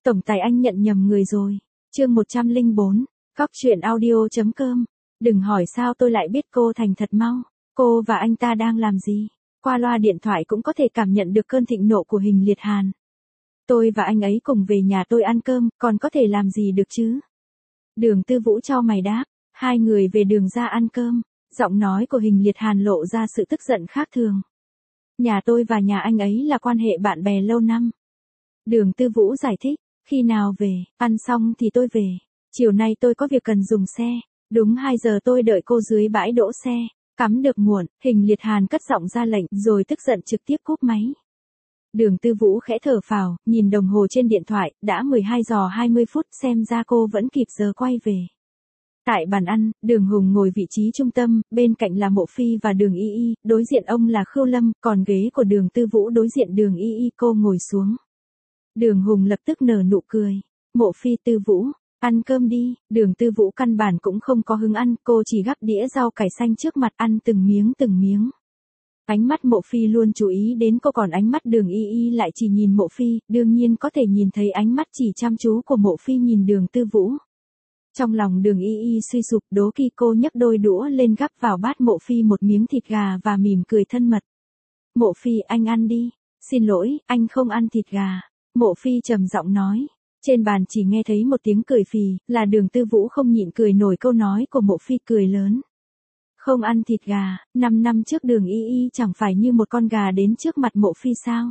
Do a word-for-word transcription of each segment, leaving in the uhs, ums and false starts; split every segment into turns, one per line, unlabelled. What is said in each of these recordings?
Tổng tài anh nhận nhầm người rồi. Chương một trăm lẻ bốn, Cóc truyện audio.com. Đừng hỏi sao tôi lại biết cô thành thật mau. Cô và anh ta đang làm gì? Qua loa điện thoại cũng có thể cảm nhận được cơn thịnh nộ của Hình Liệt Hàn. Tôi và anh ấy cùng về nhà tôi ăn cơm, còn có thể làm gì được chứ? Đường Tư Vũ cho mày đáp. Hai người về đường ra ăn cơm. Giọng nói của Hình Liệt Hàn lộ ra sự tức giận khác thường. Nhà tôi và nhà anh ấy là quan hệ bạn bè lâu năm. Đường Tư Vũ giải thích. Khi nào về, ăn xong thì tôi về. Chiều nay tôi có việc cần dùng xe. Đúng hai giờ tôi đợi cô dưới bãi đỗ xe. Cắm được muộn, Hình Liệt Hàn cất giọng ra lệnh rồi tức giận trực tiếp cúp máy. Đường Tư Vũ khẽ thở phào, nhìn đồng hồ trên điện thoại, đã mười hai giờ hai mươi phút, xem ra cô vẫn kịp giờ quay về. Tại bàn ăn, Đường Hùng ngồi vị trí trung tâm, bên cạnh là Mộ Phi và Đường Y Y, đối diện ông là Khưu Lâm, còn ghế của Đường Tư Vũ đối diện Đường Y Y, cô ngồi xuống. Đường Hùng lập tức nở nụ cười. Mộ Phi, Tư Vũ, ăn cơm đi. Đường Tư Vũ căn bản cũng không có hứng ăn, cô chỉ gắp đĩa rau cải xanh trước mặt ăn từng miếng từng miếng. Ánh mắt Mộ Phi luôn chú ý đến cô, còn ánh mắt Đường Y Y lại chỉ nhìn Mộ Phi, đương nhiên có thể nhìn thấy ánh mắt chỉ chăm chú của Mộ Phi nhìn Đường Tư Vũ. Trong lòng Đường Y Y suy sụp, đố kỵ, cô nhấc đôi đũa lên gắp vào bát Mộ Phi một miếng thịt gà và mỉm cười thân mật. Mộ Phi, anh ăn đi. Xin lỗi, anh không ăn thịt gà. Mộ Phi trầm giọng nói. Trên bàn chỉ nghe thấy một tiếng cười phì, là Đường Tư Vũ không nhịn cười nổi câu nói của Mộ Phi, cười lớn. Không ăn thịt gà, năm năm trước Đường Y Y chẳng phải như một con gà đến trước mặt Mộ Phi sao?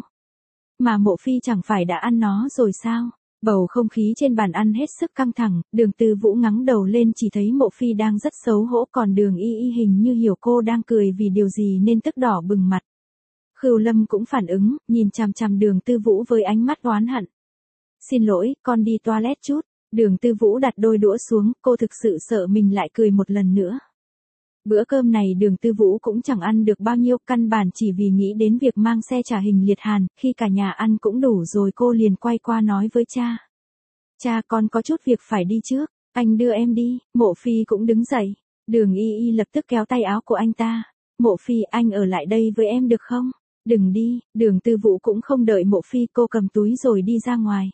Mà Mộ Phi chẳng phải đã ăn nó rồi sao? Bầu không khí trên bàn ăn hết sức căng thẳng, Đường Tư Vũ ngẩng đầu lên chỉ thấy Mộ Phi đang rất xấu hổ, còn Đường Y Y hình như hiểu cô đang cười vì điều gì nên tức đỏ bừng mặt. Khưu Lâm cũng phản ứng, nhìn chằm chằm Đường Tư Vũ với ánh mắt oán hận. Xin lỗi, con đi toilet chút. Đường Tư Vũ đặt đôi đũa xuống, cô thực sự sợ mình lại cười một lần nữa. Bữa cơm này Đường Tư Vũ cũng chẳng ăn được bao nhiêu, căn bản chỉ vì nghĩ đến việc mang xe trả Hình Liệt Hàn, khi cả nhà ăn cũng đủ rồi cô liền quay qua nói với cha. Cha, con có chút việc phải đi trước, anh đưa em đi. Mộ Phi cũng đứng dậy. Đường Y Y lập tức kéo tay áo của anh ta. Mộ Phi, anh ở lại đây với em được không? Đừng đi. Đường Tư Vũ cũng không đợi Mộ Phi, cô cầm túi rồi đi ra ngoài.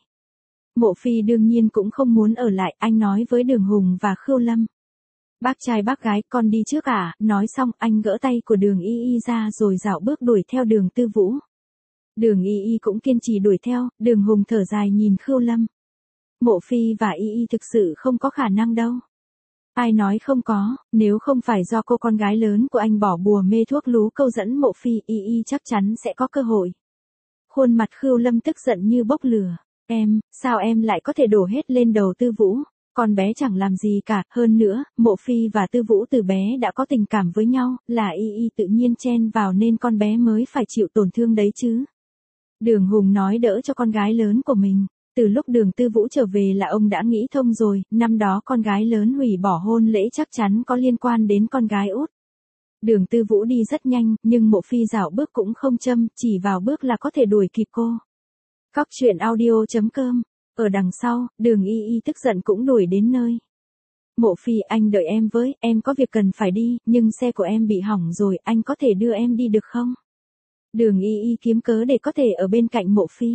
Mộ Phi đương nhiên cũng không muốn ở lại, anh nói với Đường Hùng và Khưu Lâm. Bác trai bác gái, con đi trước à? Nói xong, anh gỡ tay của Đường Y Y ra rồi dạo bước đuổi theo Đường Tư Vũ. Đường Y Y cũng kiên trì đuổi theo, Đường Hùng thở dài nhìn Khưu Lâm. Mộ Phi và Y Y thực sự không có khả năng đâu. Ai nói không có, nếu không phải do cô con gái lớn của anh bỏ bùa mê thuốc lú câu dẫn Mộ Phi, Y Y chắc chắn sẽ có cơ hội. Khuôn mặt Khưu Lâm tức giận như bốc lửa. Em, sao em lại có thể đổ hết lên đầu Tư Vũ? Con bé chẳng làm gì cả, hơn nữa, Mộ Phi và Tư Vũ từ bé đã có tình cảm với nhau, là Y Y tự nhiên chen vào nên con bé mới phải chịu tổn thương đấy chứ. Đường Hùng nói đỡ cho con gái lớn của mình. Từ lúc Đường Tư Vũ trở về là ông đã nghĩ thông rồi, năm đó con gái lớn hủy bỏ hôn lễ chắc chắn có liên quan đến con gái út. Đường Tư Vũ đi rất nhanh, nhưng Mộ Phi dạo bước cũng không chậm, chỉ vào bước là có thể đuổi kịp cô. Cóc truyện audio.com. Ở đằng sau, Đường Y Y tức giận cũng đuổi đến nơi. Mộ Phi, anh đợi em với, em có việc cần phải đi, nhưng xe của em bị hỏng rồi, anh có thể đưa em đi được không? Đường Y Y kiếm cớ để có thể ở bên cạnh Mộ Phi.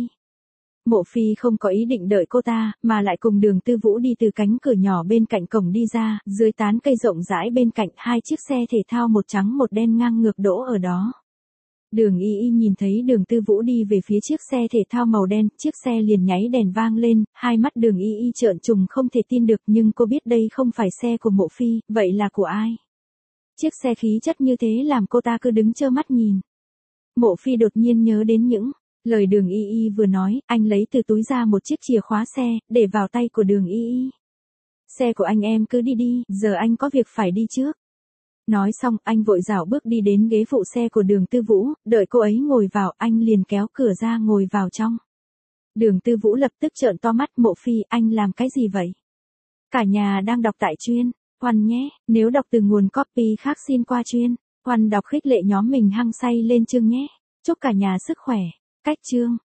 Mộ Phi không có ý định đợi cô ta, mà lại cùng Đường Tư Vũ đi từ cánh cửa nhỏ bên cạnh cổng đi ra, dưới tán cây rộng rãi bên cạnh, hai chiếc xe thể thao một trắng một đen ngang ngược đỗ ở đó. Đường Y Y nhìn thấy Đường Tư Vũ đi về phía chiếc xe thể thao màu đen, chiếc xe liền nháy đèn vang lên, hai mắt Đường Y Y trợn trùng không thể tin được, nhưng cô biết đây không phải xe của Mộ Phi, vậy là của ai? Chiếc xe khí chất như thế làm cô ta cứ đứng trơ mắt nhìn. Mộ Phi đột nhiên nhớ đến những lời Đường Y Y vừa nói, anh lấy từ túi ra một chiếc chìa khóa xe, để vào tay của Đường Y Y. Xe của anh em cứ đi đi, giờ anh có việc phải đi trước. Nói xong, anh vội dạo bước đi đến ghế phụ xe của Đường Tư Vũ, đợi cô ấy ngồi vào, anh liền kéo cửa ra ngồi vào trong. Đường Tư Vũ lập tức trợn to mắt. Mộ Phi, anh làm cái gì vậy? Cả nhà đang đọc tại chuyên, Hoan nhé, nếu đọc từ nguồn copy khác xin qua chuyên, Hoan đọc khích lệ nhóm mình hăng say lên chương nhé. Chúc cả nhà sức khỏe. Cách chương.